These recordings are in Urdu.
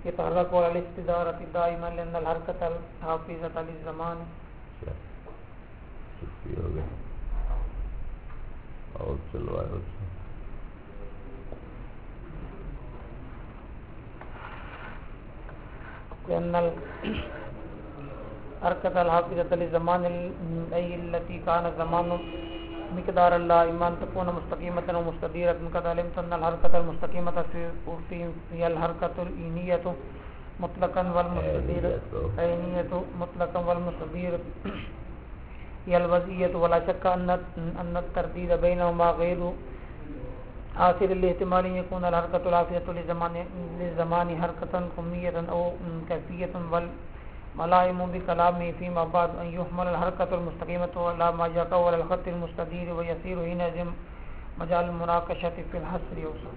يتحرك على الاستدارة دائما لأن الحركة الحافظة للزمان. لأن الحركة الحافظة للزمان أي التي كان الزمان مقدار الله إما أن تكون مستقيمة ومستديرة. قد علمت أن الحركة المستقيمة هي الحركة الإينية مطلقا والمستدير هي الوضعية. ولا شك أن الترديد بينهما غير آخر الاحتمال يكون الحركة الحافظة للزمان حركة كمية أو كيفية. والملائم بكلامه فيما بعد أن يحمل الحركة المستقيمة على ما يقع على الخط المستدير ويصير حينئذ مجال المناقشة في الحصر يوسع.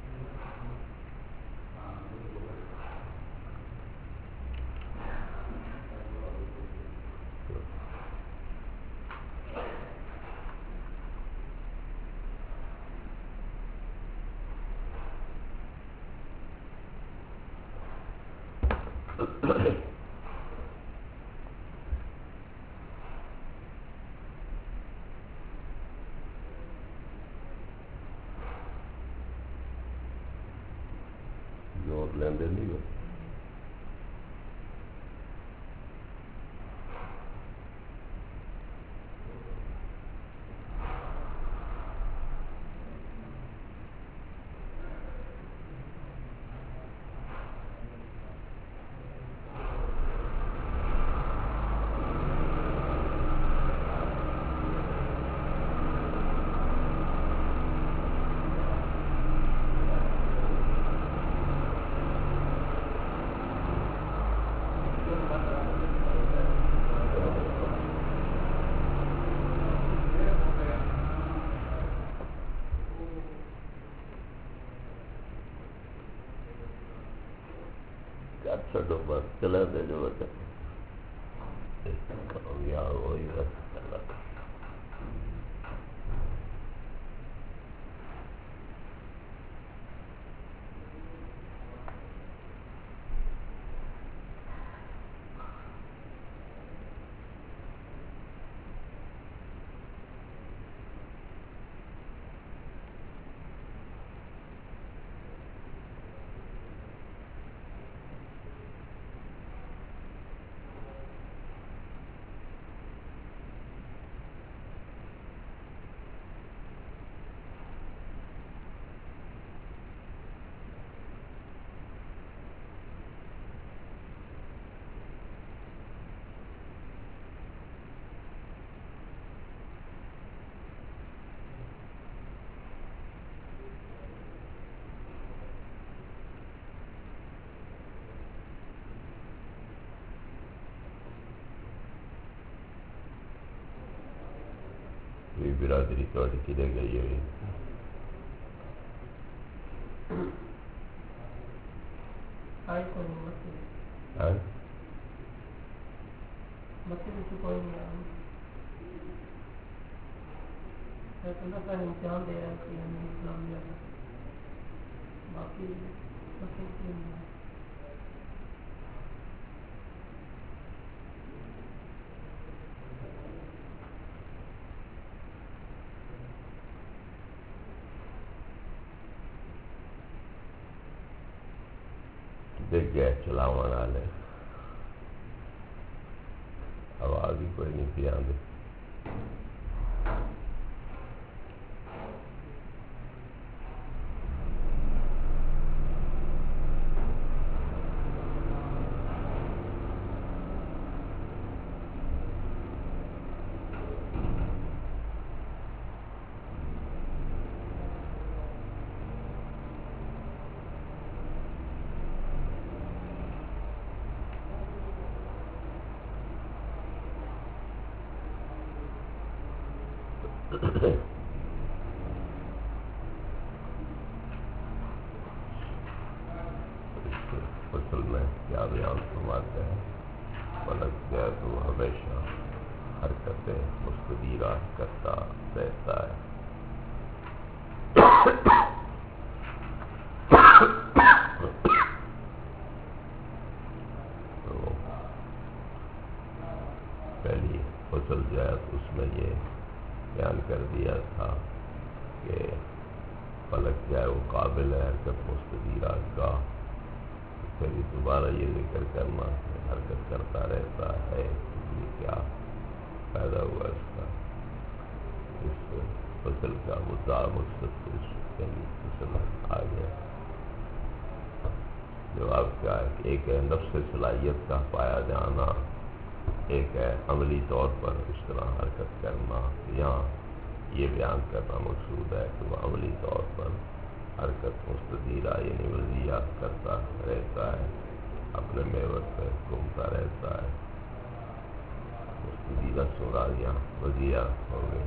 جواب لیندے نہیں ہو. چھوٹو بس چلا دے جو بتا کامیاب ہوئی بس چلا. برادری توڑ کدھر گئی ہوئی امتحان دے رہا ہے باقی دیکھ گئے چلاو والے آواز بھی کوئی نہیں پی آدھے. فصل میں کیا بیان فرماتے ہیں؟ فلک گیا تو ہمیشہ حرکتیں مستدیرات کرتا رہتا ہے. فصل جو ہے اس میں یہ بیان کر دیا تھا کہ فلک جو ہے وہ قابل ہے حرکت مستدیرہ کا، پھر دوبارہ یہ ذکر کرنا کہ حرکت کرتا رہتا ہے، یہ کیا پیدا ہوا اس کا، اس فصل کا مدعا مقصد فصل آ گیا۔ جواب کیا ہے کہ ایک ہے نفس صلاحیت کا پایا جانا، ایک ہے عملی طور پر اس طرح حرکت کرنا۔ یہاں یہ بیان کرنا مقصود ہے کہ وہ عملی طور پر حرکت مستدیرہ یعنی وضیع کرتا رہتا ہے، اپنے محور پہ گھومتا رہتا ہے۔ مستدیرہ سوراریاں وضیع ہو گئی۔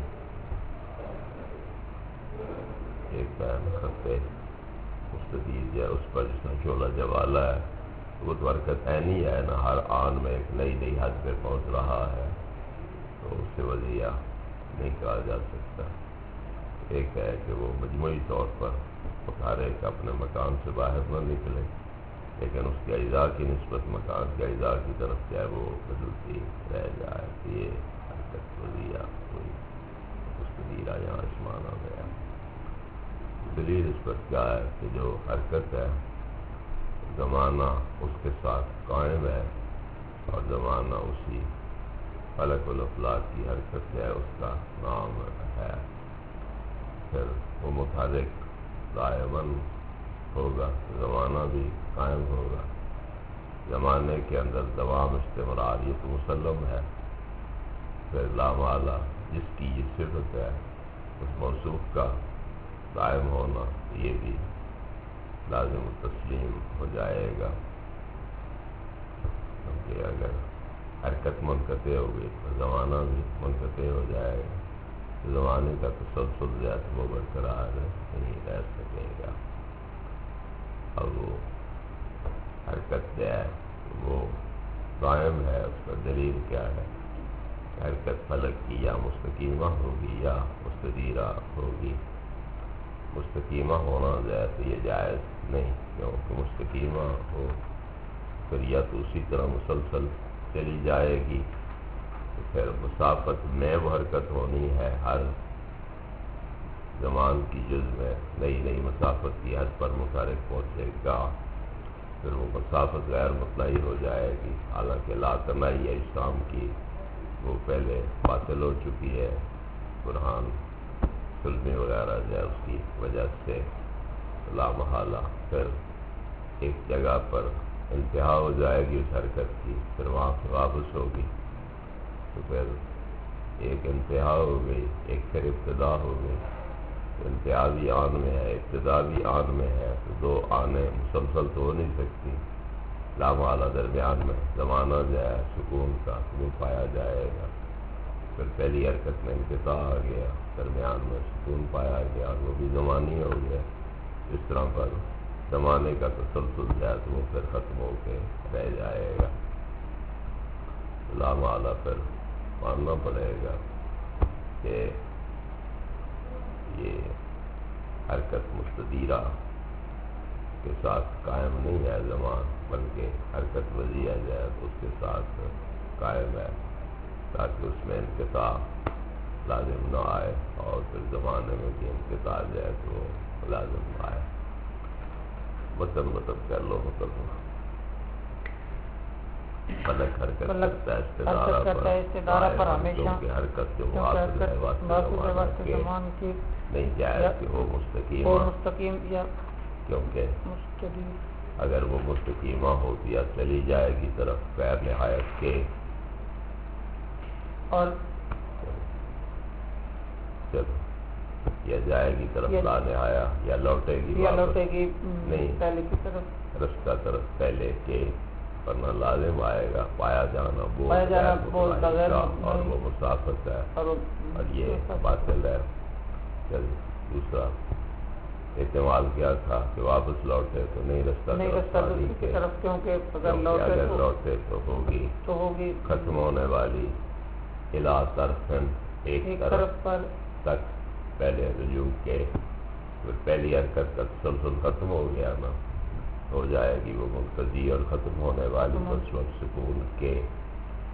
ایک ہے خط مستدیر جو ہے اس پر جس میں شعلہ جوالہ ہے، وہ تو حرکت عینی ہے نا، ہر آن میں ایک نئی نئی حد پہ پہنچ رہا ہے، تو اس سے وضیع نہیں کہا جا سکتا۔ ایک ہے کہ وہ مجموعی طور پر متحرک اپنے مکان سے باہر نہ نکلے، لیکن اس کے اجزاء کی نسبت مکان کے اجزاء کی طرف کیا وہ بدلتی رہ جائے، یہ حرکت وضیع ہوئی۔ مستدیرہ یہاں اس معنی میں ہے۔ دلیل اس پر کیا ہے کہ جو حرکت ہے زمانہ اس کے ساتھ قائم ہے، اور زمانہ اسی فلک الافلاک کی حرکت ہے اس کا نام ہے، پھر وہ متحرک دائماً ہوگا، زمانہ بھی قائم ہوگا۔ زمانے کے اندر دوام استمرار یہ تو مسلم ہے، پھر لامحالہ جس کی یہ صفت ہے اس موصوف کا دائم ہونا یہ بھی لازم تسلیم ہو جائے گا، کیونکہ اگر حرکت منقطع ہو گئی تو زمانہ بھی منقطع ہو جائے گا، زمانے کا تسلسل جو ہے وہ برقرار نہیں رہ سکے گا۔ اب وہ حرکت جو ہے وہ قائم ہے، اس کا دلیل کیا ہے؟ حرکت فلک کی یا مستقیمہ ہوگی یا مستدیرہ ہوگی۔ مستقیمہ ہونا جو ہے تو یہ جائز نہیں، کیونکہ مستقیمہ ہو پھر یا تو اسی طرح مسلسل چلی جائے گی، تو پھر مسافت میں وہ حرکت ہونی ہے، ہر زمان کی جز میں نئی نئی مسافت کی حد پر متحرک پہنچے گا، پھر وہ مسافت غیر مطلعی ہو جائے گی، حالانکہ لا تناہی ہے اسلام کی وہ پہلے باطل ہو چکی ہے، برہان فلمی وغیرہ جو ہے اس کی وجہ سے لا محالہ پھر ایک جگہ پر انتہا ہو جائے گی اس حرکت کی، پھر وہاں سے واپس ہوگی، تو پھر ایک انتہا ہو گئی، ایک پھر ابتدا ہو گئی، انتہا بھی آن میں ہے ابتدا بھی آن میں ہے، تو دو آنے مسلسل تو ہو نہیں سکتی، لا محالہ درمیان میں زمانہ جو ہے سکون کا وہ پایا جائے گا، پھر پہلی حرکت میں انقطاع آ گیا، درمیان میں سکون پایا گیا، اور وہ بھی زمانی ہو گیا، اس طرح پر زمانے کا تسلسل جو ہے تو وہ پھر ختم ہو کے رہ جائے گا، لا محالہ پھر ماننا پڑے گا کہ یہ حرکت مستدیرہ کے ساتھ قائم نہیں ہے زمان، بلکہ حرکت وضیع جو ہے تو اس کے ساتھ قائم ہے، تاکہ اس میں انقطاع لازم نہ آئے، اور پھر زمانے میں بھی انقطاع جو ہے تو لازم آئے۔ مطلب کر لو فلک حرکت کرتا ہے استدارہ پر ہمیشہ، کیونکہ حرکت جو واصل ہے واسطے زمان کی نہیں جائز کہ وہ مستقیم یا کیونکہ اگر وہ مستقیمہ ہوتی یا چلی جائے گی طرف غیر نہایت کے، اور چلو یا جائے گی طرف لا نہایا یا لوٹے گی نہیں پہلے کی طرف، رستہ طرف پہلے کے، ورنہ لازم آئے گا پایا جانا بول بغیر، اور وہ مسافت ہے اور یہ باطل ہے۔ چل دوسرا احتمال کیا تھا کہ واپس لوٹے تو نہیں رستہ طرف، کیونکہ اگر لوٹے تو ہوگی ختم ہونے والی الا طرفن ایک طرف پر تک، پہلے رجوع کے پہلی حرکت کا تسلسل ختم ہو گیا نا، ہو جائے گی وہ منقضی اور ختم ہونے والی بس وقت سکون کے،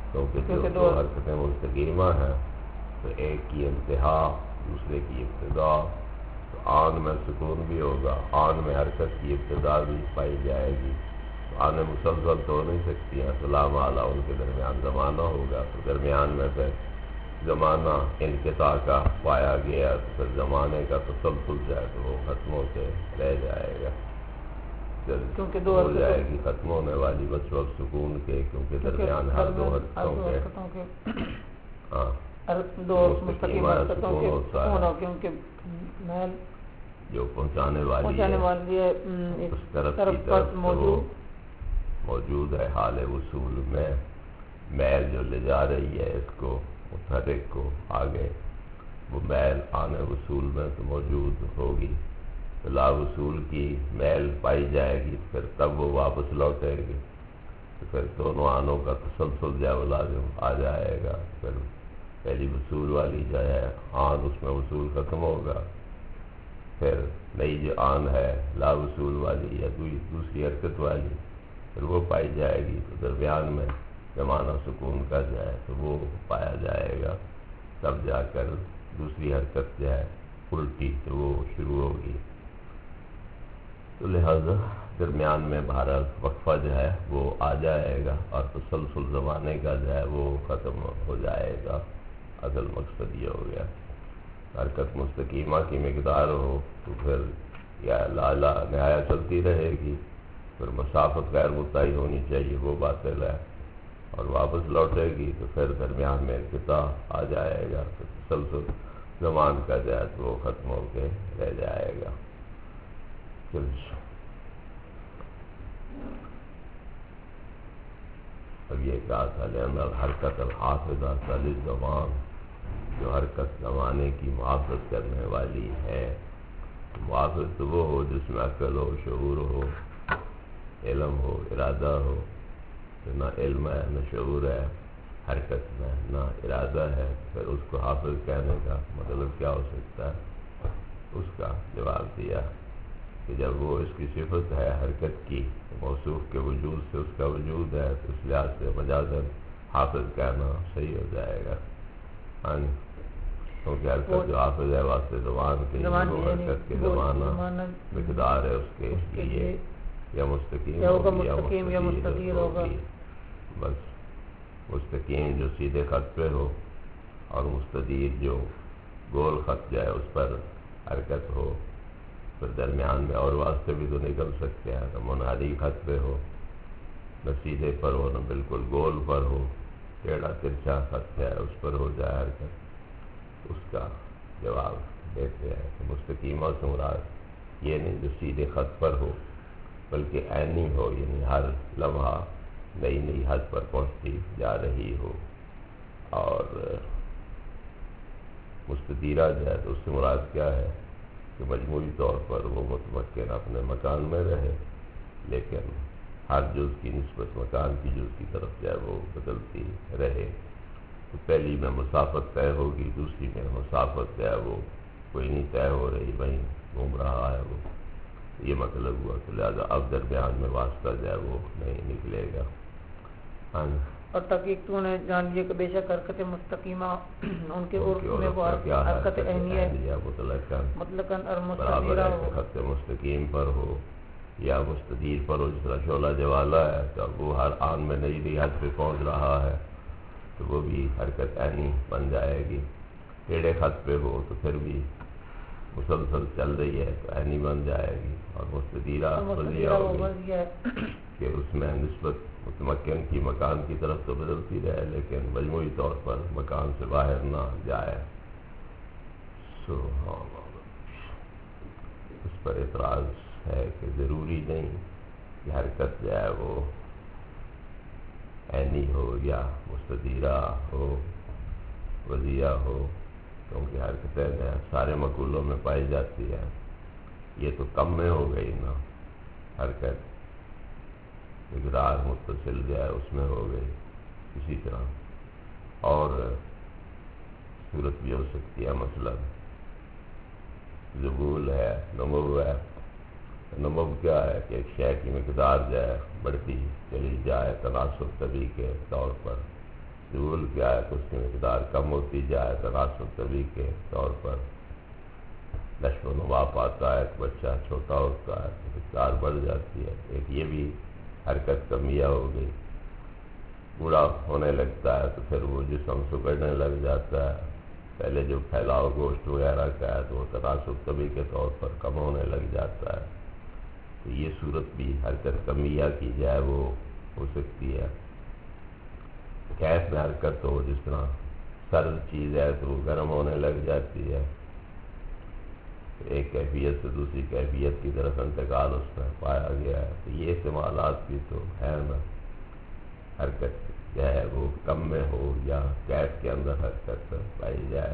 کیونکہ دو حرکتیں مستقیمہ ہیں تو ایک کی انتہا دوسرے کی ابتدا، تو آن میں سکون بھی ہوگا، آن میں حرکت کی ابتدا بھی پائی جائے گی، تو آنے مسلسل تو ہو نہیں سکتی ہیں، تو لامحالہ ان کے درمیان زمانہ ہوگا، تو درمیان میں پھر زمانہ انقطاع کا پایا گیا، تو پھر زمانے کا تسلسل جائے تو وہ ختم ہو کے رہ جائے گا، کیونکہ ہو جائے گی ختم ہونے والی بس وقت سکون کے، کیونکہ درمیان ہر دو حرکتوں کے ہاں دو مستقیم حرکتوں کے ہونا، کیونکہ محل جو پہنچانے والی ہے اس طرف کی طرف موجود ہے، حال وصول میں میل جو لے جا رہی ہے اس کو متحرک کو آگے، وہ میل آنے وصول میں تو موجود ہوگی، تو لا وصول کی میل پائی جائے گی، پھر تب وہ واپس لوٹے گی، تو پھر دونوں آنوں کا تسلسل جو لازم آ جائے گا، پھر پہلی وصول والی جو ہے آن اس میں وصول ختم ہوگا، پھر نئی جو آن ہے لا وصول والی یا دوسری حرکت والی پھر وہ پائی جائے گی، تو درمیان میں زمانہ سکون کا جائے تو وہ پایا جائے گا، تب جا کر دوسری حرکت جو ہے الٹی تو وہ شروع ہوگی، تو لہذا درمیان میں بہرحال وقفہ جو ہے وہ آ جائے گا اور تسلسل زمانے کا جو ہے وہ ختم ہو جائے گا، اصل مقصد یہ ہو گیا۔ حرکت مستقیمہ کی مقدار ہو تو پھر یا لا نہایا چلتی رہے گی، پھر مسافت غیر متعین ہونی چاہیے وہ باطل ہے، اور واپس لوٹے گی تو پھر درمیان میں انقطاع آ جائے گا، تو تسلسل زمان کا جو ہے تو وہ ختم ہو کے رہ جائے گا۔ اب یہ کہا تھا لأن الحرکت الحافظہ للزمان، جو حرکت زمانے کی محافظت کرنے والی ہے، محافظ تو وہ ہو جس میں عقل ہو، شعور ہو، علم ہو، ارادہ ہو، تو نہ علم ہے نہ شعور ہے حرکت میں، نہ ارادہ ہے، پھر اس کو حافظ کہنے کا مطلب کیا ہو سکتا ہے؟ اس کا جواب دیا کہ جب وہ اس کی صفت ہے حرکت کی، موصوف کے وجود سے اس کا وجود ہے، تو اس لحاظ سے مجازاً حافظ کہنا صحیح ہو جائے گا، کیونکہ حرکت جو حافظ ہے واسطے زبان کے وہ حرکت کے زمانہ مقدار ہے اس کے لیے، یا مستقیم ہوگی یا مستدیر ہوگی، بس مستقیم جو سیدھے خط پہ ہو اور مستدیر جو گول خط جائے اس پر حرکت ہو، پھر درمیان میں اور واسطے بھی تو نکل سکتے ہیں، نہ منحنی خط پہ ہو، نہ سیدھے پر ہو، نہ بالکل گول پر ہو، ٹیڑھا ترچھا خط ہے اس پر ہو جائے حرکت، اس کا جواب دیتے ہیں کہ مستقیمہ سے مراد یہ نہیں جو سیدھے خط پر ہو بلکہ عینی ہو، یعنی ہر لمحہ نئی نئی حد پر پہنچتی جا رہی ہو، اور مستدیرہ جو ہے تو اس سے مراد کیا ہے کہ مجموعی طور پر وہ متمکن اپنے مکان میں رہے، لیکن ہر جز کی نسبت مکان کی جز کی طرف جو ہے وہ بدلتی رہے، تو پہلی میں مسافت طے ہوگی، دوسری میں مسافت جو ہے وہ کوئی نہیں طے ہو رہی، وہیں گھوم رہا ہے وہ، یہ مطلب ہوا، تو لہٰذا اب درمیان میں واسطہ جو ہے وہ نہیں نکلے گا۔ اور تحقیق تو نے جان لیا کہ بے شک حرکت مستقیمہ ان کے عرف میں وہ حرکت عینی ہے مطلقاً اور مستدیرہ ہو، خط مستقیم پر ہو یا مستدیر پر ہو، جس طرح شعلہ جوالا ہے تو وہ ہر آن میں نئی نئی حد پہ پہنچ رہا ہے تو وہ بھی حرکت عینی بن جائے گی، ٹیڑھے خط پہ ہو تو پھر بھی مسلسل چل رہی ہے تو عینی بن جائے گی، اور مستدیرہ وضعیہ ہوگی کہ اس میں نسبت متمکن کی مکان کی طرف تو بدلتی رہے لیکن مجموعی طور پر مکان سے باہر نہ جائے۔ اس پر اعتراض ہے کہ ضروری نہیں کہ حرکت جو ہے وہ عینی ہو یا مستدیرہ ہو، وضعیہ ہو، کیونکہ حرکتیں سارے مقولوں میں پائی جاتی ہے، یہ تو کم میں ہو گئی نا حرکت، مقدار متصل جو ہے اس میں ہو گئی، اسی طرح اور صورت بھی ہو سکتی ہے، مثلا ذبول ہے، نمو ہے، نمو کیا ہے کہ ایک شے کی مقدار جو ہے بڑھتی چلی جائے تناسب طبیعی کے طور پر، ظہول کیا ہے تو اس کی مقدار کم ہوتی جائے، تناسب طبی کے طور پر نشو و نما پاتا ہے، ایک بچہ چھوٹا ہوتا ہے تو مقدار بڑھ جاتی ہے. ایک یہ بھی حرکت کمیہ ہو گئی. بوڑھا ہونے لگتا ہے تو پھر وہ جسم سکڑنے لگ جاتا ہے. پہلے جو پھیلاؤ گوشت وغیرہ کا ہے تو وہ تناسب طبی کے طور پر کم ہونے لگ جاتا ہے. تو یہ صورت بھی حرکت کمیہ کی جائے وہ ہو سکتی ہے. کیف میں حرکت ہو، جس طرح سرد چیز ہے تو وہ گرم ہونے لگ جاتی ہے، ایک کیفیت سے دوسری کیفیت کی طرف انتقال اس میں پایا گیا ہے. تو یہ استعمالات بھی تو ہے نا. حرکت جو ہے وہ کم میں ہو یا کیف کے اندر حرکت پائی جائے.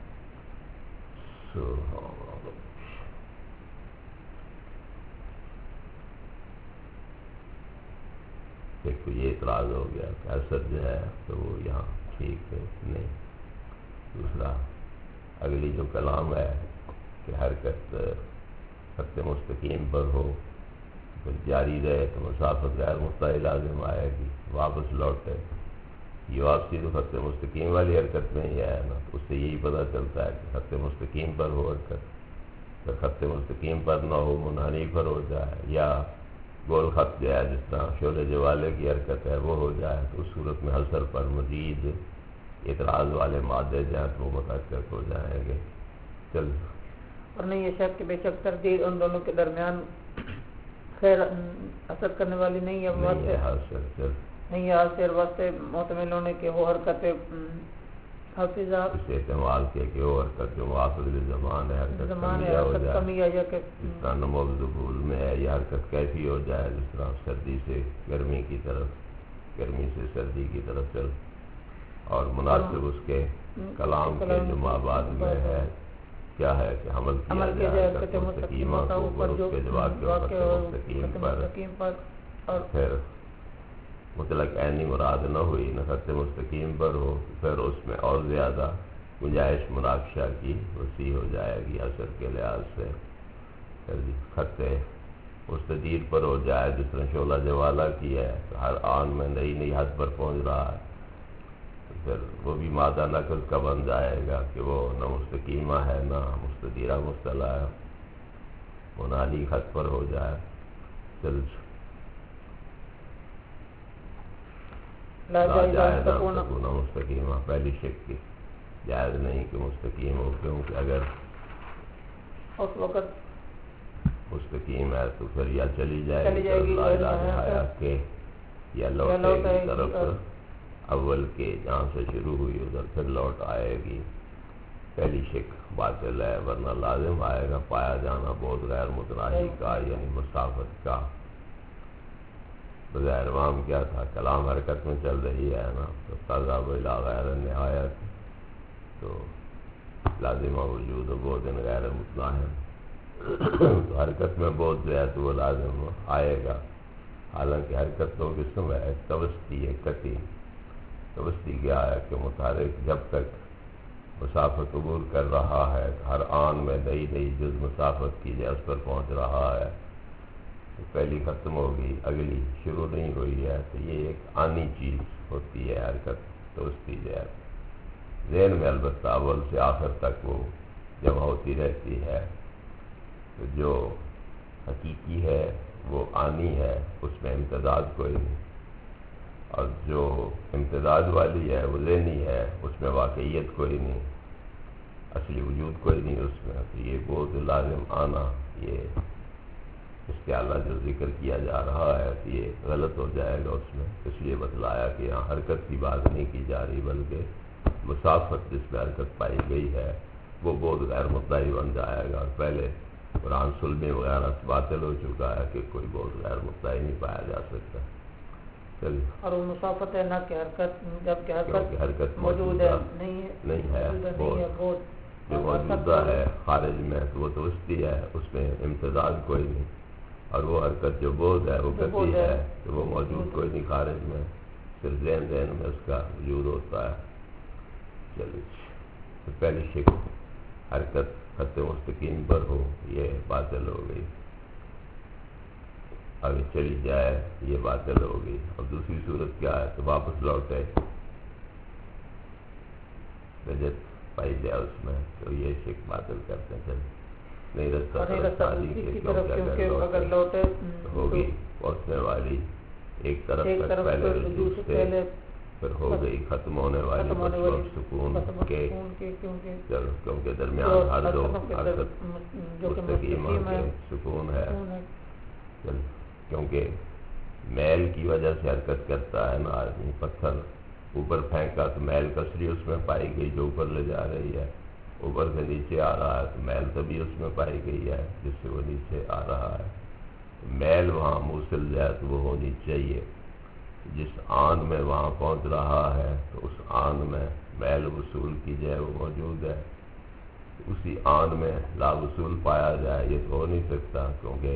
ایک تو یہ اعتراض ہو گیا کہ اثر جو ہے تو وہ یہاں ٹھیک ہے نہیں. دوسرا اگلی جو کلام ہے کہ حرکت خط مستقیم پر ہو پھر جاری رہے تو مسافت غیر مستعل لازم آئے گی، واپس لوٹے. یہ واپسی تو خط مستقیم والی حرکت میں ہی ہے نا. اس سے یہی پتہ چلتا ہے کہ خط مستقیم پر ہو حرکت، پھر خط مستقیم پر نہ ہو منحنی پر ہو جائے، یا گول خط جو ہے جس طرح شعلے جوالے کی حرکت ہے وہ ہو جائے، تو اس صورت میں حصر پر مزید اعتراض والے مادے جو ہیں تو وہ متحقق ہو جائیں گے. چل اور نہیں یہ شک کہ بے شک تردید ان دونوں کے درمیان خیر اثر کرنے والی نہیں ہے. نہیں ہے حاصل واسطے معتمل ہونے کے وہ حرکت حافظہ اسے استعمال کیا کہ وہ حرکت جو موافق زمان ہے حرکت کمیہ یا کہ جس طرح نمو ذبول میں ہے یہ حرکت کیفی ہو جائے، جس طرح سردی سے گرمی کی طرف، گرمی سے سردی کی طرف چل. اور مناسب اس کے کلام کے جو مابعد میں ہے کیا ہے کہ حمل کیا جائے حرکت مستقیمہ کو اوپر اس کے جواب کے خط مستقیم پر. اور پھر مطلق عینی مراد نہ ہوئی نہ خط مستقیم پر ہو، پھر اس میں اور زیادہ گنجائش مناقشہ کی وسیع ہو جائے گی اثر کے لحاظ سے. خط مستدیر پر ہو جائے جس طرح شعلہ جوالہ کی ہے تو ہر آن میں نئی نئی حد پر پہنچ رہا ہے، تو پھر وہ بھی مادہ نقل کا بن جائے گا کہ وہ نہ مستقیمہ ہے نہ مستدیرہ مصطلح ہے. منالی خط پر ہو جائے. چل لا جائز نہ مستقیمہ پہلی شک کی جائز نہیں کہ مستقیم ہو، کیونکہ اگر اس وقت مستقیم ہے تو پھر یا چلی جائے گی لا الہ الا کے یا لوٹے گی طرف اول کے جہاں سے شروع ہوئی ادھر پھر لوٹ آئے گی. پہلی شک باطل ہے، ورنہ لازم آئے گا پایا جانا بہت غیر متناہی کا یعنی مسافت کا. بغیر امام کیا تھا کلام حرکت میں چل رہی ہے نا تو تازہ بلا غیر نہایت تو لازمہ وجود و بود غیر متناہی. تو حرکت میں بود جو ہے تو وہ لازم آئے گا. حالانکہ حرکت تو قسم ہے توسطی ہے کتی. توسطی کیا ہے کہ متحرک جب تک مسافت عبور کر رہا ہے ہر آن میں نئی نئی جز مسافت کی جہاز پر پہنچ رہا ہے. تو پہلی ختم ہوگی اگلی شروع نہیں ہوئی ہے، تو یہ ایک آنی چیز ہوتی ہے حرکت توسطی جو ہے. ذہن میں البتہ اول سے آخر تک وہ جمع ہوتی رہتی ہے. تو جو حقیقی ہے وہ آنی ہے، اس میں امتداد کوئی نہیں، اور جو امتداد والی ہے وہ ذہنی ہے، اس میں واقعیت کوئی نہیں، اصلی وجود کوئی نہیں اس میں. تو یہ بہت لازم آنا، یہ اس کے اعلیٰ جو ذکر کیا جا رہا ہے تو یہ غلط ہو جائے گا اس میں. اس لیے بتلایا کہ یہاں حرکت کی بات نہیں کی جا رہی بلکہ مسافت جس میں حرکت پائی گئی ہے وہ بہت غیر مدعی بن جائے گا. اور پہلے قرآن سلمی وغیرہ سے باطل ہو چکا ہے کہ کوئی بہت غیر مدعی نہیں پایا جا سکتا. چلیے. اور وہ مسافت ہے نہ کہ حرکت، جب کہ حرکت موجود ہے نہیں ہے جو موجودہ ہے خارج میں تو وہ توسطی ہے، اس میں امتداد کوئی نہیں. اور وہ حرکت جو بود ہے وہ گتی ہے تو وہ موجود کوئی نہیں خارج میں، صرف ذہن میں اس کا وجود ہوتا ہے. چلیے تو پہلی شکل حرکت خط مستقیم پر ہو یہ باطل ہو گئی، آگے چلی جائے یہ باطل ہو گئی. اب دوسری صورت کیا ہے تو واپس لوٹے. رجت پائی جائے اس میں تو یہ شک باطل کرتے ہیں. نہیں رستہ دوسری کی طرف کیونکہ اگر لوٹے ہوگی پہنچنے والی ایک طرف تک پہلے رجوع سے پھر ہو گئی ختم ہونے والی سکون کے کیونکہ درمیان ہر دو حرکت مستقیمہ کے سکون ہے. کیونکہ میل کی وجہ سے حرکت کرتا ہے نا آدمی. پتھر اوپر پھینکا تو میل کثری اس میں پائی گئی جو اوپر لے جا رہی ہے. اوپر سے نیچے آ رہا ہے تو میل تبھی اس میں پائی گئی ہے جس سے وہ نیچے آ رہا ہے. میل وہاں موصل جائے تو وہ ہونی چاہیے. جس آن میں وہاں پہنچ رہا ہے تو اس آن میں میل وصول کی جائے وہ موجود ہے. اسی آن میں لا وصول پایا جائے یہ تو ہو نہیں سکتا کیونکہ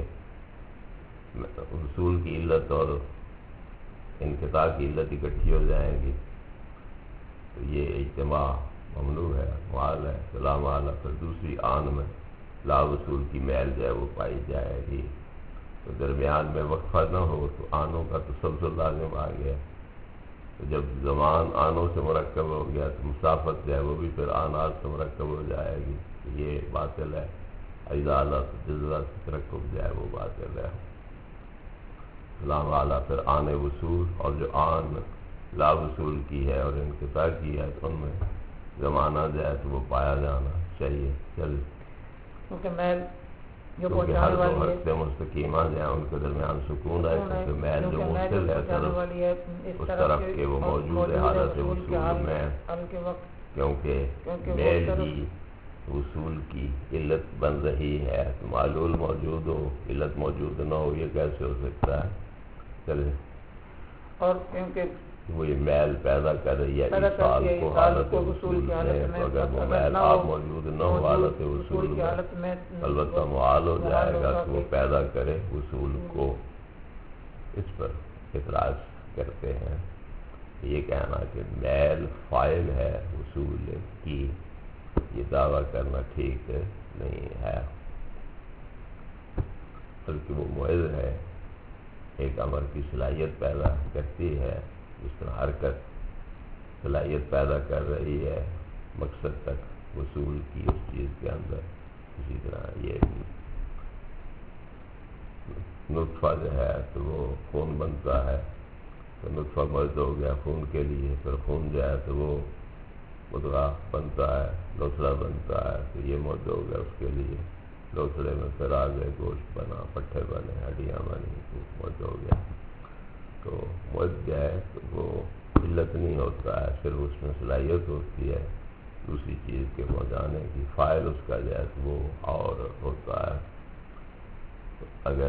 وصول کی علت اور انقطاع کی علت اکٹھی ہو جائیں گی تو یہ اجتماع ممنوع ہے محال ہے. سلام اعلیٰ پھر دوسری آن میں لا وصول کی میل جائے وہ پائی جائے گی. تو درمیان میں وقفہ نہ ہو تو آنوں کا تسلسل لازم آ گیا. تو جب زمان آنوں سے مرکب ہو گیا تو مسافت جو ہے وہ بھی پھر آنات سے مرکب ہو جائے گی. یہ باطل ہے. اجزاء جزا سے ترکب جو ہے وہ باطل ہے. سلام اعلیٰ پھر آن وصول اور جو آن لا وصول کی ہے اور انقطاع کی ہے تو ان میں زمانہ جو ہے تو وہ پایا جانا چاہیے. کیونکہ میل جو کیونکہ ہر دو حرکتیں مستقیمہ جو ہیں ان کے درمیان سکون ہے. کیونکہ میل جو مستل ہے اس طرف کے وہ موجود ہے حالت وصول میں. کیونکہ میل ہی وصول کی علت بن رہی ہے. تو معلول موجود ہو علت موجود نہ ہو یہ کیسے ہو سکتا ہے. چلے اور کیونکہ وہی میل پیدا کر رہی ہے ایصال کو حالت وصول میں. تو اگر وہ میل آپ موجود نہ ہو حالت وصول میں البتہ محال ہو جائے گا کہ وہ پیدا کرے وصول کو. اس پر اعتراض کرتے ہیں. یہ کہنا کہ میل فاعل ہے وصول کی یہ دعویٰ کرنا ٹھیک نہیں ہے بلکہ وہ معز ہے. ایک امر کی صلاحیت پیدا کرتی ہے جس طرح حرکت صلاحیت پیدا کر رہی ہے مقصد تک وصول کی اس چیز کے اندر. اسی طرح یہ نطفہ جو ہے تو وہ خون بنتا ہے تو نطفہ مرد ہو گیا خون کے لیے. پھر خون جو ہے تو وہ مدغہ بنتا ہے لوتھڑا بنتا ہے تو یہ مرد ہو گیا اس کے لیے. لوتھڑے میں پھر آگے گوشت بنا پٹھے بنے ہڈیاں بنی تو مرد ہو گیا. تو مرد جو ہے تو وہ علت نہیں ہوتا ہے صرف اس میں صلاحیت ہوتی ہے دوسری چیز کے پہنچانے کی. فاعل اس کا جو ہے وہ اور ہوتا ہے. اگر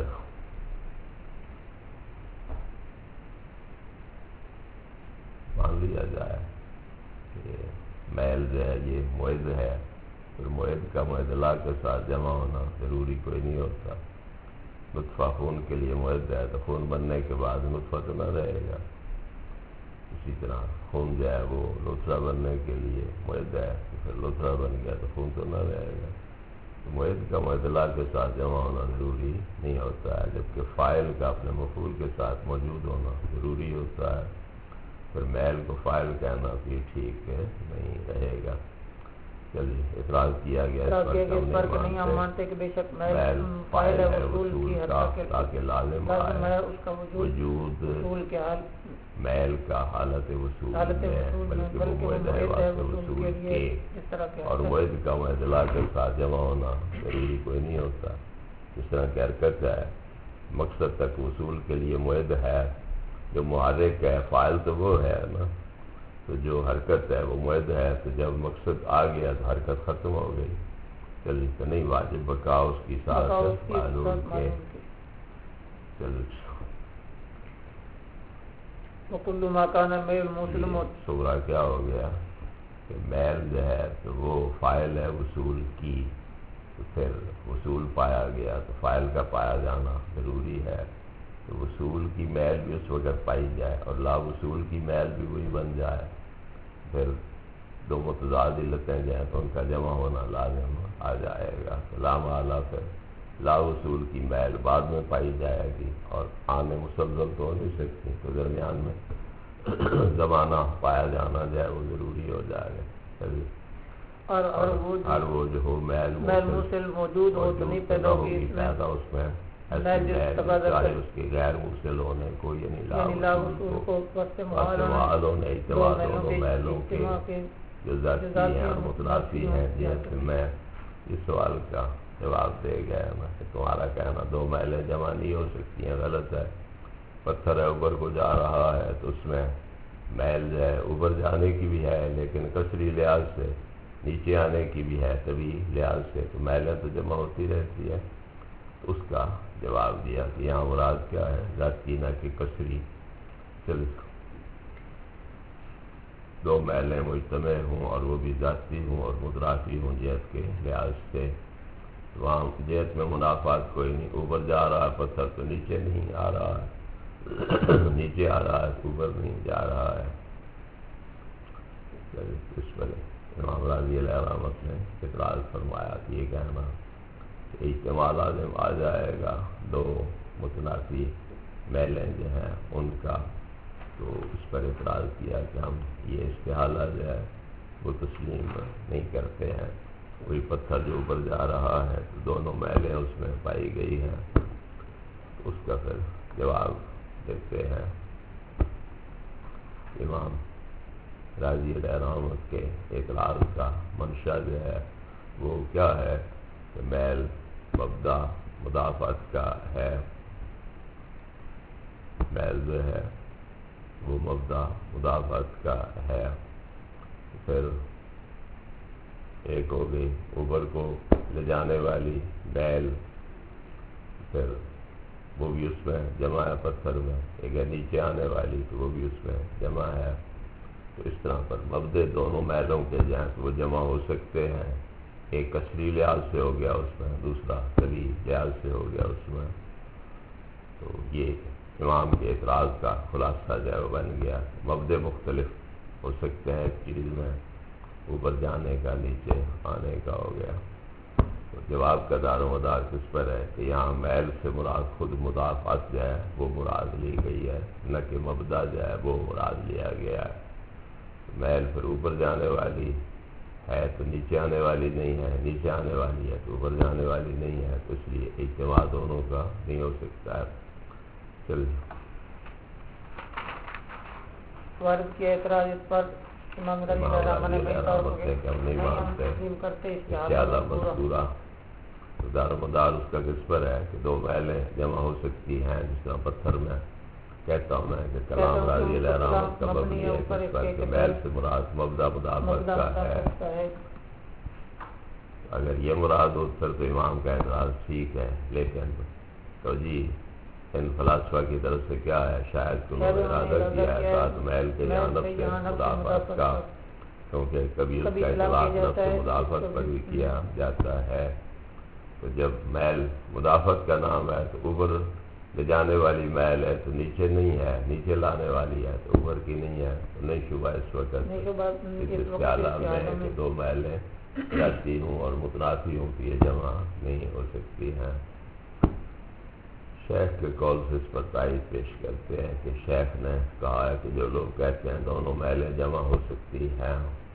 مان لیا جائے کہ میل جو ہے یہ معد ہے پھر معد کا معدلہ کے ساتھ جمع ہونا ضروری کوئی نہیں ہوتا. نطفہ خون کے لیے معد ہے تو خون بننے کے بعد نطفہ تو نہ رہے گا. اسی طرح خون جو ہے وہ لوتھڑا بننے کے لیے معد ہے تو پھر لوتھڑا بن گیا تو خون تو نہ رہے گا. تو معد کا معدلہ کے ساتھ جمع ہونا ضروری نہیں ہوتا ہے جبکہ فاعل کا اپنے مفعول کے ساتھ موجود ہونا ضروری ہوتا ہے. پھر میل کو فاعل کہنا تو یہ ٹھیک نہیں رہے گا. چلیے اعتراض کیا گیا اس پر کہ نہیں ہم مانتے کہ بے شک میل فاعل ہے وصول کی حرکت تاکہ لازم ہے اس کا وجود وصول کے حال میل کا حالت وصول میں بلکہ وہ معد ہے واسطے وصول کے اور معد کا معدلہ کے ساتھ جمع ہونا ضروری کوئی نہیں ہوتا. اس طرح کی حرکت ہے مقصد تک وصول کے لیے معد ہے جو محرک ہے فاعل تو وہ ہے نا. تو جو حرکت ہے وہ معد ہے تو جب مقصد آ گیا تو حرکت ختم ہو گئی. چلیے تو نہیں واجب بقا اس کی ساتھ معلوم کے. چلیے وکل ما کان میل مسلم صغرا کیا ہو گیا کہ میل جو ہے تو وہ فاعل ہے وصول کی. تو پھر وصول پایا گیا تو فاعل کا پایا جانا ضروری ہے. تو وصول کی میل بھی اس وقت پائی جائے اور لا وصول کی میل بھی وہی بن جائے. پھر دو متضاد علتیں جو ہیں تو ان کا جمع ہونا لازم آ جائے گا. سلام اعلیٰ پھر لا وصول کی میل بعد میں پائی جائے گی اور آنے مسلسل تو ہو نہیں سکتی. تو درمیان میں زمانہ پایا جانا جو ہے وہ ضروری ہو جائے گا. اور وہ جو ہو میل موصل موجود ہو تو نہیں پیدا ہوگی پیدا اس میں چاہے اس کے غیر موصل ہونے کو یعنی لا وصول کو معاد ہونے اجتماع دونوں میلوں کے جو ذاتی ہیں اور متنافی ہیں. جیسے میں اس سوال کا جواب دے گیا کہ تمہارا کہنا دو میلیں جمع نہیں ہو سکتی ہیں غلط ہے. پتھر ہے اوپر کو جا رہا ہے تو اس میں میل جو ہے اوپر جانے کی بھی ہے لیکن کثری لحاظ سے، نیچے آنے کی بھی ہے طبی لحاظ سے، تو میلیں تو جمع ہوتی رہتی ہے. اس کا جواب دیا کہ یہاں مراد کیا ہے، ذاتی نہ کہ کثری. دو میلیں مجتمع ہوں اور وہ بھی ذاتی ہوں اور مترافی ہوں جہت کے لحاظ سے، وہاں جہت میں منافات کوئی نہیں. اوپر جا رہا ہے پتھر تو نیچے نہیں آ رہا ہے، نیچے آ رہا ہے اوپر نہیں جا رہا ہے. اس پر امام راضی علیہ رحمت نے اعتراض فرمایا کہ یہ کہنا کہ اجتماع لازم آ جائے گا دو متنافی میلیں جو ہیں ان کا، تو اس پر اعتراض کیا کہ ہم یہ استحالہ جو ہے وہ تسلیم نہیں کرتے ہیں. وہی پتھر جو اوپر جا رہا ہے تو دونوں میلیں اس میں پائی گئی ہیں. اس کا پھر جواب دیتے ہیں امام راضی علیہ رحمت کے اعتراض کا منشا جو ہے وہ کیا ہے کہ میل مبدا مدافعت کا ہے. میل جو ہے وہ مبدا مدافعت کا ہے. پھر ایک ہو گئی اوپر کو لے جانے والی میل، پھر وہ بھی اس میں جمع ہے پتھر میں. ایک ہے نیچے آنے والی تو وہ بھی اس میں جمع ہے. تو اس طرح پر مبدے دونوں میلوں کے جہاں وہ جمع ہو سکتے ہیں. ایک کثری لحاظ سے ہو گیا اس میں، دوسرا طبی لحاظ سے ہو گیا اس میں. تو یہ امام کے اعتراض کا خلاصہ جو ہے وہ بن گیا. مبدے مختلف ہو سکتے ہیں ایک چیز میں، اوپر جانے کا نیچے آنے کا ہو گیا. تو جواب کا دار و مدار کس پر ہے کہ یہاں میل سے مراد خود مدافعت جو ہے وہ مراد لی گئی ہے، نہ کہ مبدا جو ہے وہ مراد لیا گیا ہے. میل پھر اوپر جانے والی ہے تو نیچے آنے والی نہیں ہے، نیچے آنے والی ہے تو اوپر جانے والی نہیں ہے. تو اس لیے اجتماع دونوں کا نہیں ہو سکتا ہے. وارد کیا اعتراض اس پر امام رضی اللہ عنہ نہیں مانتے زیادہ مذکورہ. تو دار و مدار اس کا کس پر ہے کہ دو میلیں جمع ہو سکتی ہیں. جس طرح پتھر میں کہتا ہوں میں کہ کلام راضی علیہ رحمت کا مبنی ہے کس پر کہ میل سے مراد مبدا مدافعت کا ہے. اگر یہ مراد ہو پھر تو امام کا اعتراض ٹھیک ہے، لیکن تو جی ان فلاسفہ کی طرف سے کیا ہے، شاید انہوں نے ارادہ کیا ہے ساتھ میل کے جانب سے مدافعت کا، کیونکہ کبھی اس کا اطلاق نفس مدافعت پر بھی کیا جاتا ہے. تو جب میل مدافعت کا نام ہے تو اوپر لے جانے والی میل ہے تو نیچے نہیں ہے، نیچے لانے والی ہے تو اوپر کی نہیں ہے. تو نہیں شبہ اس وقت اس خیال میں کہ دو میلیں جاتی ہوں اور متنافی ہوں کہ یہ جمع نہیں ہو سکتی ہیں. شیخ کے قول سے اس پر تائید پیش کرتے ہیں کہ شیخ نے کہا ہے کہ جو لوگ کہتے ہیں دونوں میلیں جمع ہو سکتی ہیں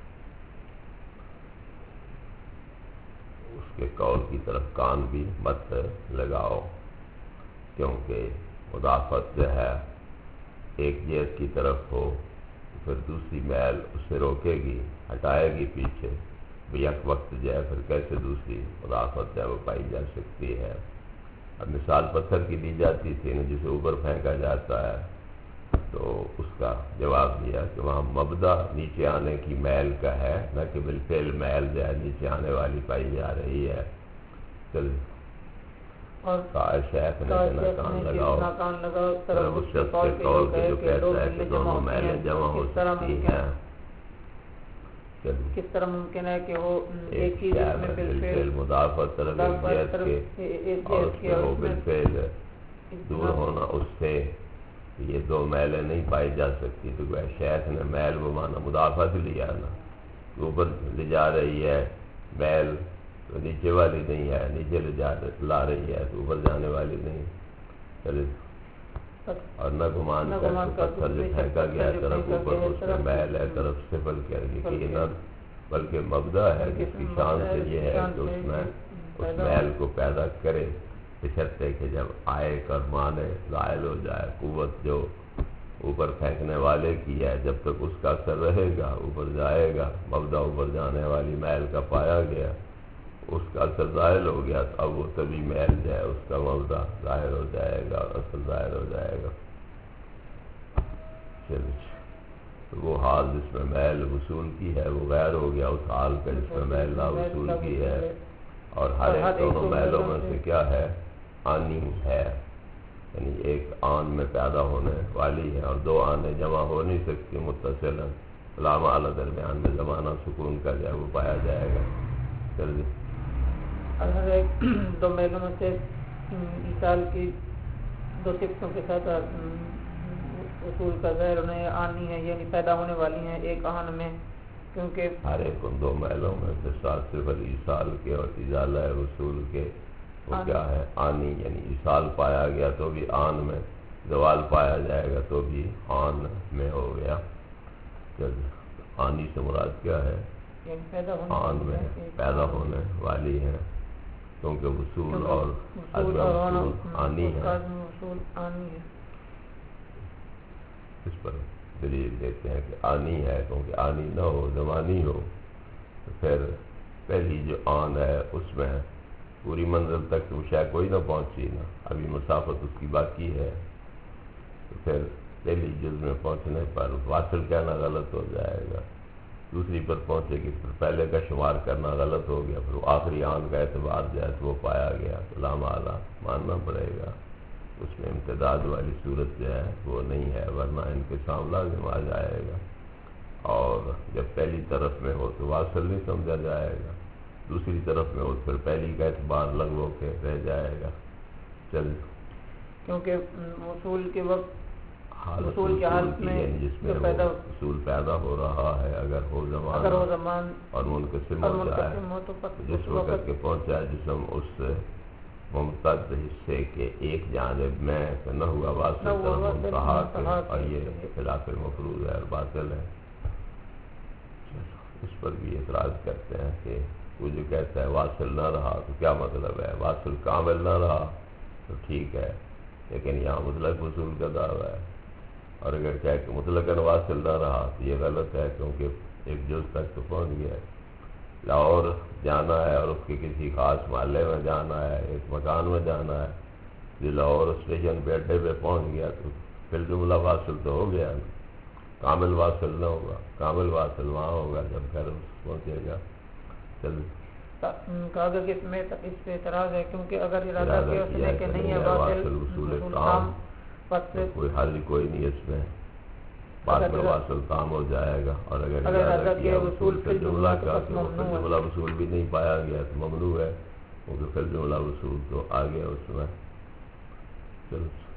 اس کے قول کی طرف کان بھی مت لگاؤ، کیونکہ مدافعت جو ہے ایک جہت کی طرف ہو تو پھر دوسری میل اسے روکے گی، ہٹائے گی پیچھے. یک وقت جو ہے پھر کیسے دوسری مدافعت جو ہے وہ پائی جا سکتی ہے. اب مثال پتھر کی دی جاتی تھی نا جسے اوپر پھینکا جاتا ہے، تو اس کا جواب دیا کہ وہاں مبدا نیچے آنے کی میل کا ہے، نہ کہ بالفعل میل جو ہے نیچے آنے والی پائی جا رہی ہے. شیخ نے کان لگاؤ اس شخص کے قول کے جو کہتا ہے کہ دونوں میلیں جمع ہو سکتی ہیں. کس طرح ممکن ہے کہ وہ ایک چیز میں بالفعل مدافعت طرف ایک اور اس میں وہ بالفعل دور ہونا اس سے یہ دو میلیں نہیں پائی جا سکتی. تو شیخ نے میل وہ مانا مدافعت لیا نا، اوپر لے جا رہی ہے میل تو نیچے والی نہیں ہے، نیچے لا رہی ہے تو اوپر جانے والی نہیں. اور نہ گمان کر پتھر جو پھینکا گیا طرف اوپر اس میں میل ہے طرف صفر کر کے کہ نہ بلکہ مبدا ہے جس کی شان سے یہ ہے کہ اس میں اس محل کو پیدا کرے، بشرطے کہ جب آئے کر مانے زائل ہو جائے۔ قوت جو اوپر پھینکنے والے کی ہے، جب تک اس کا اثر رہے گا اوپر جائے گا، مبدا اوپر جانے والی محل کا پایا گیا، اس کا اثر ظاہر ہو گیا، اب وہ تبھی محل جائے، اس کا مبدا ظاہر ہو جائے گا اور اثر ظاہر ہو جائے گا۔ تو وہ حال جس میں محل وصول کی ہے وہ غیر ہو گیا اس حال کا جس میں محل لا وصول کی ہے، اور ہر ایک دونوں محلوں میں سے کیا ہے؟ آنی ہے، یعنی ایک آن میں پیدا ہونے والی ہے، اور دو آنے جمع ہو نہیں سکتی متصل علامہ اعلیٰ درمیان میں زمانہ سکون کا جو ہے وہ پایا جائے گا۔ چلیے ہر ایک دو محلوں میں سے مثال کی دو صفتوں کے ساتھ اصول کا ظاہر ہونے آنی ہے، یعنی پیدا ہونے والی ہیں ایک آن میں، کیونکہ ہر ایک ان دو محلوں میں سے صرف ایصال کے اور ازالہ وصول کے وہ کیا ہے؟ آنی، یعنی ایصال پایا گیا تو بھی آن میں، زوال پایا جائے گا تو بھی آن میں ہو گیا۔ آنی سے مراد کیا ہے؟ آن میں پیدا ہونے والی ہے، کیونکہ وصول اور عدم وصول آنی ہے۔ اس پر دلیل دیتے ہیں کہ آنی ہے، کیونکہ آنی نہ ہو زمانی ہو تو پھر پہلی جو آن ہے اس میں پوری منزل تک تو شاید کوئی نہ پہنچی، نا ابھی مسافت اس کی باقی ہے، تو پھر پہلی جز میں پہنچنے پر واصل کہنا غلط ہو جائے گا، دوسری پر پہنچے گی پھر پہلے کا شمار کرنا غلط ہو گیا، پھر آخری آن کا اعتبار جو ہے وہ پایا گیا تو لام اعلیٰ ماننا پڑے گا، اس میں امتداد والی صورت جو ہے وہ نہیں ہے، ورنہ انقسام لازم آ جائے گا، اور جب پہلی طرف میں ہو تو واصل نہیں سمجھا جائے گا، دوسری طرف میں ہو پھر پہلی کا اعتبار لغو ہو کے رہ جائے گا۔ چل کیونکہ وصول کے وقت وصول کی حالت میں جس میں وصول پیدا ہو رہا ہے اگر ہو زمان اور منقسم ہو جائے، جس وقت کے پہنچا ہے جسم اس سے ممتد حصے کے ایک جانب میں نہ ہوا واصل طرف منتہا کے، اور یہ خلاف مفروض ہے اور باطل ہے۔ اس پر بھی اعتراض کرتے ہیں کہ وہ جو کہتا ہے واصل نہ رہا تو کیا مطلب ہے؟ واصل کامل نہ رہا تو ٹھیک ہے، لیکن یہاں مطلق وصول کا دعویٰ ہے، اور اگر کہے کہ مطلقاً واصل نہ رہا تو یہ غلط ہے، کیونکہ ایک جز تک تو پہنچ گیا ہے، لاہور جانا ہے اور اس کے کسی خاص محلے میں جانا ہے، ایک مکان میں جانا ہے، جو لاہور اسٹیشن پہ اڈے پہ پہنچ گیا تو پھر جملہ واصل تو ہو گیا نا، کامل واصل نہ ہوگا، کامل واصل وہاں ہوگا جب گھر پہنچے گا۔ اگر اس پہ اعتراض ہے، کیونکہ اگر ارادہ کیا کہ نہیں ہے واصل وصول تام، کوئی حل کوئی نہیں اس میں، بعد میں واصل تام ہو جائے گا، اور اگر ارادہ کیا وصول پھر جملہ کا تو پھر جملہ وصول بھی نہیں پایا گیا تو ممنوع ہے، کیونکہ پھر جملہ وصول تو آ گیا اس میں۔ چلو